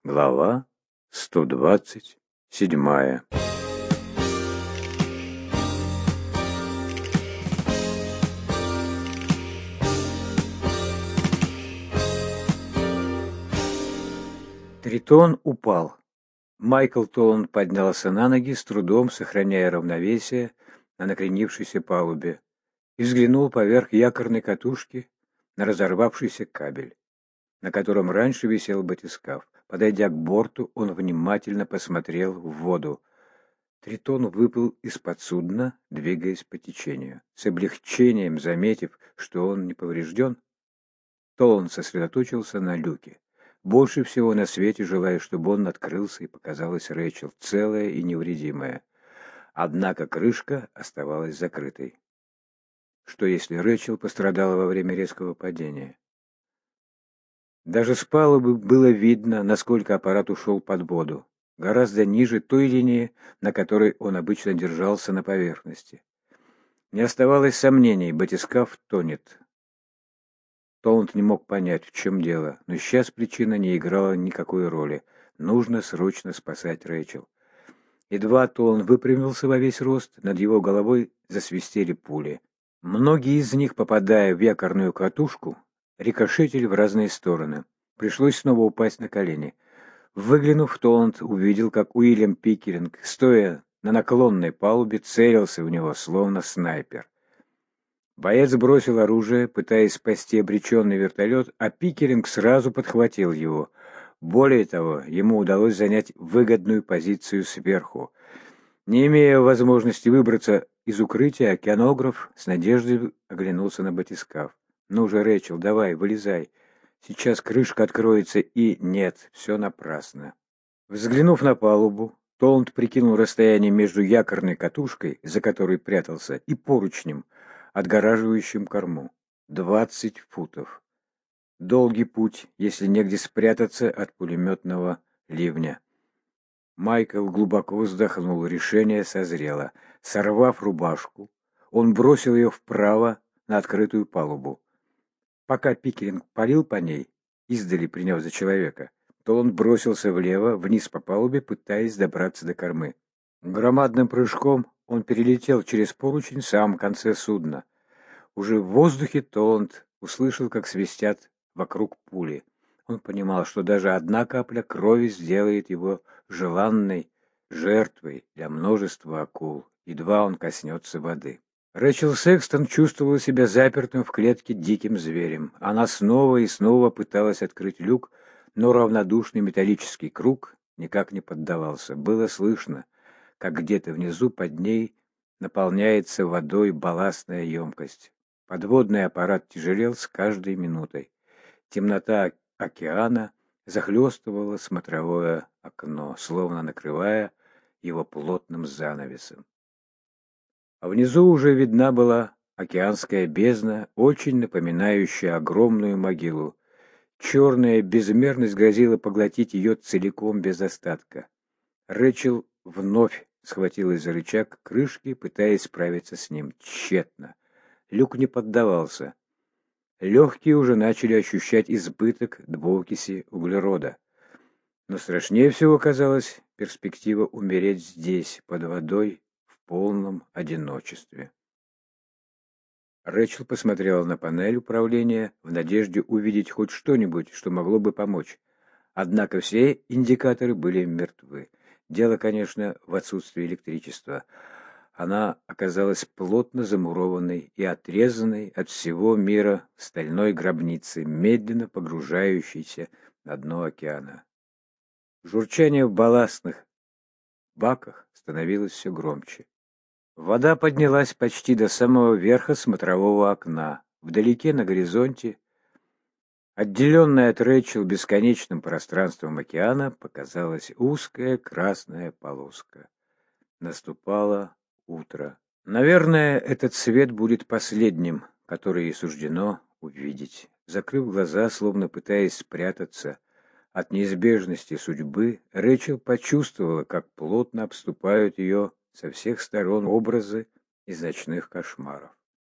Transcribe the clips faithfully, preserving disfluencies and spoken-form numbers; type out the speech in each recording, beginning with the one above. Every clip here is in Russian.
Глава сто двадцать седьмая. Тритон упал. Майкл Толланд поднялся на ноги, с трудом сохраняя равновесие на накренившейся палубе, и взглянул поверх якорной катушки на разорвавшийся кабель, на котором раньше висел батискаф. Подойдя к борту, он внимательно посмотрел в воду. Тритон выплыл из-под судна, двигаясь по течению. С облегчением заметив, что он не поврежден, Толланд сосредоточился на люке. Больше всего на свете желая, чтобы он открылся и показалась Рэйчел, целая и невредимая. Однако крышка оставалась закрытой. Что если Рэйчел пострадала во время резкого падения? Даже с палубы было видно, насколько аппарат ушел под воду, гораздо ниже той линии, на которой он обычно держался на поверхности. Не оставалось сомнений, батискаф тонет. Толланд не мог понять, в чем дело, но сейчас причина не играла никакой роли. Нужно срочно спасать Рэйчел. Едва Толланд выпрямился во весь рост, над его головой засвистели пули. Многие из них, попадая в якорную катушку, рикошетили в разные стороны. Пришлось снова упасть на колени. Выглянув, Толланд увидел, как Уильям Пикеринг, стоя на наклонной палубе, целился в него, словно снайпер. Боец бросил оружие, пытаясь спасти обреченный вертолет, а Пикеринг сразу подхватил его. Более того, ему удалось занять выгодную позицию сверху. Не имея возможности выбраться из укрытия, океанограф с надеждой оглянулся на батискаф. «Ну же, Рэйчел, давай, вылезай. Сейчас крышка откроется, и нет, все напрасно». Взглянув на палубу, Толланд прикинул расстояние между якорной катушкой, за которой прятался, и поручнем, отгораживающим корму. Двадцать футов. Долгий путь, если негде спрятаться от пулеметного ливня. Майкл глубоко вздохнул, решение созрело. Сорвав рубашку, он бросил ее вправо на открытую палубу. Пока Пикеринг палил по ней, издали приняв за человека, то он бросился влево, вниз по палубе, пытаясь добраться до кормы. Громадным прыжком он перелетел через поручень в самом конце судна. Уже в воздухе Толланд услышал, как свистят вокруг пули. Он понимал, что даже одна капля крови сделает его желанной жертвой для множества акул, едва он коснется воды. Рэйчел Секстон чувствовала себя запертым в клетке диким зверем. Она снова и снова пыталась открыть люк, но равнодушный металлический круг никак не поддавался. Было слышно, как где-то внизу под ней наполняется водой балластная емкость. Подводный аппарат тяжелел с каждой минутой. Темнота океана захлестывала смотровое окно, словно накрывая его плотным занавесом. А внизу уже видна была океанская бездна, очень напоминающая огромную могилу. Черная безмерность грозила поглотить ее целиком без остатка. Рэйчел вновь схватилась за рычаг крышки, пытаясь справиться с ним. Тщетно. Люк не поддавался. Легкие уже начали ощущать избыток двуокиси углерода. Но страшнее всего казалась перспектива умереть здесь, под водой, в полном одиночестве. Рэйчел посмотрела на панель управления в надежде увидеть хоть что-нибудь, что могло бы помочь. Однако все индикаторы были мертвы. Дело, конечно, в отсутствии электричества. Она оказалась плотно замурованной и отрезанной от всего мира стальной гробницы, медленно погружающейся на дно океана. Журчание в балластных баках становилось все громче. Вода поднялась почти до самого верха смотрового окна. Вдалеке, на горизонте, отделенная от Рэйчел бесконечным пространством океана, показалась узкая красная полоска. Наступало утро. Наверное, этот свет будет последним, который ей суждено увидеть. Закрыв глаза, словно пытаясь спрятаться от неизбежности судьбы, Рэйчел почувствовала, как плотно обступают ее со всех сторон образы из ночных кошмаров.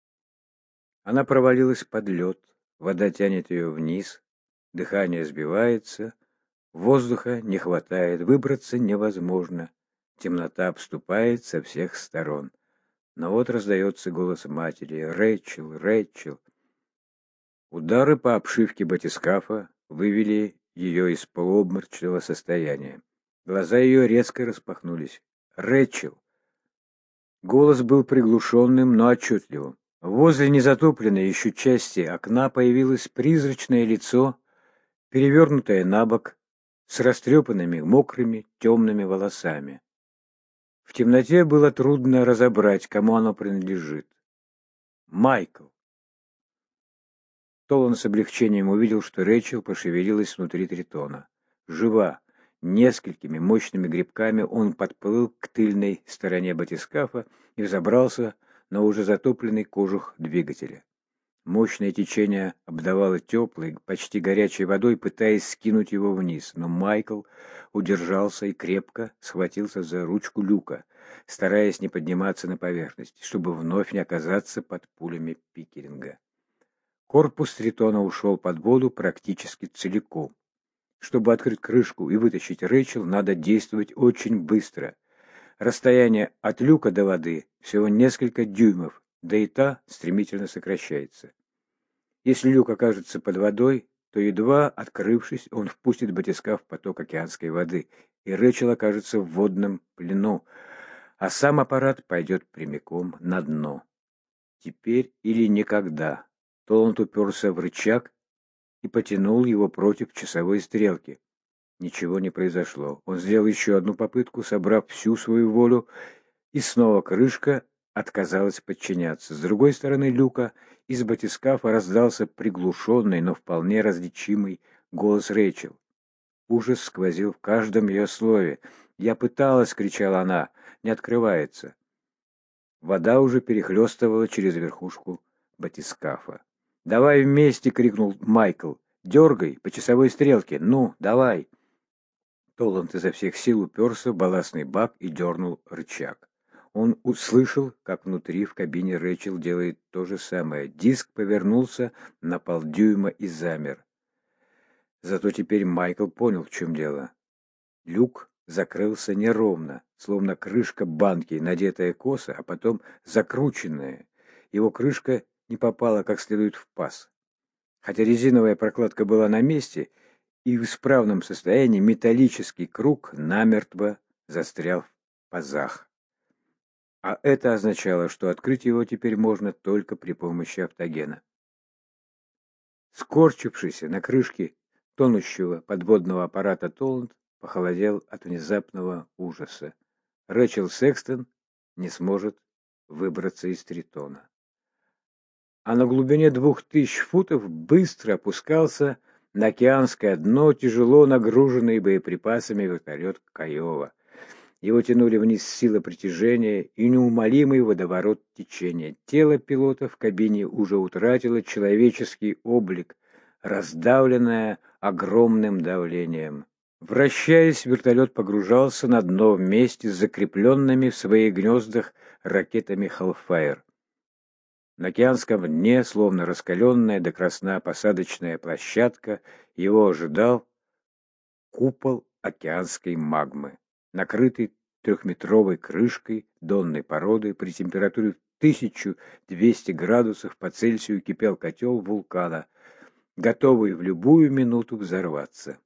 Она провалилась под лед, вода тянет ее вниз, дыхание сбивается, Воздуха не хватает, выбраться невозможно. Темнота обступает со всех сторон. Но вот раздается голос матери: «Рэйчел, Рэйчел!» Удары по обшивке батискафа вывели ее из полуобморочного состояния. Глаза ее резко распахнулись. «Рэйчел!» Голос был приглушенным, но отчетливым. Возле незатопленной еще части окна появилось призрачное лицо, перевернутое на бок, с растрепанными, мокрыми, темными волосами. В темноте было трудно разобрать, кому оно принадлежит. Майкл. Толан с облегчением увидел, что Рэйчел пошевелилась внутри тритона. Жива. Несколькими мощными грибками он подплыл к тыльной стороне батискафа и взобрался на уже затопленный кожух двигателя. Мощное течение обдавало теплой, почти горячей водой, пытаясь скинуть его вниз, но Майкл удержался и крепко схватился за ручку люка, стараясь не подниматься на поверхность, чтобы вновь не оказаться под пулями Пикеринга. Корпус тритона ушел под воду практически целиком. Чтобы открыть крышку и вытащить Рэйчел, надо действовать очень быстро. Расстояние от люка до воды всего несколько дюймов, да и та стремительно сокращается. Если люк окажется под водой, то, едва открывшись, он впустит батискаф в поток океанской воды, и Рэйчел окажется в водном плену, а сам аппарат пойдет прямиком на дно. Теперь или никогда. Толланд уперся в рычаг и потянул его против часовой стрелки. Ничего не произошло. Он сделал еще одну попытку, собрав всю свою волю, и снова крышка отказалась подчиняться. С другой стороны люка из батискафа раздался приглушенный, но вполне различимый голос Рэйчел. Ужас сквозил в каждом ее слове. «Я пыталась!» — кричала она. «Не открывается!» Вода уже перехлестывала через верхушку батискафа. «Давай вместе!» — крикнул Майкл. «Дергай по часовой стрелке! Ну, давай!» Толланд изо всех сил уперся в балластный бак и дернул рычаг. Он услышал, как внутри в кабине Рэйчел делает то же самое. Диск повернулся на полдюйма и замер. Зато теперь Майкл понял, в чем дело. Люк закрылся неровно, словно крышка банки, надетая косо, а потом закрученная. Его крышка не попала как следует в паз. Хотя резиновая прокладка была на месте и в исправном состоянии, металлический круг намертво застрял в пазах. А это означало, что открыть его теперь можно только при помощи автогена. Скорчившийся на крышке тонущего подводного аппарата Толланд похолодел от внезапного ужаса. Рэйчел Секстон не сможет выбраться из тритона. А на глубине двух тысяч футов быстро опускался на океанское дно тяжело нагруженный боеприпасами вертолет Кайова. Его тянули вниз сила притяжения и неумолимый водоворот течения. Тело пилота в кабине уже утратило человеческий облик, раздавленное огромным давлением. Вращаясь, вертолет погружался на дно вместе с закрепленными в своих гнездах ракетами «Хеллфайр». На океанском дне, словно раскаленная до красна посадочная площадка, его ожидал купол океанской магмы, накрытый трехметровой крышкой донной породы. При температуре в тысячу двести градусов по Цельсию кипел котел вулкана, готовый в любую минуту взорваться.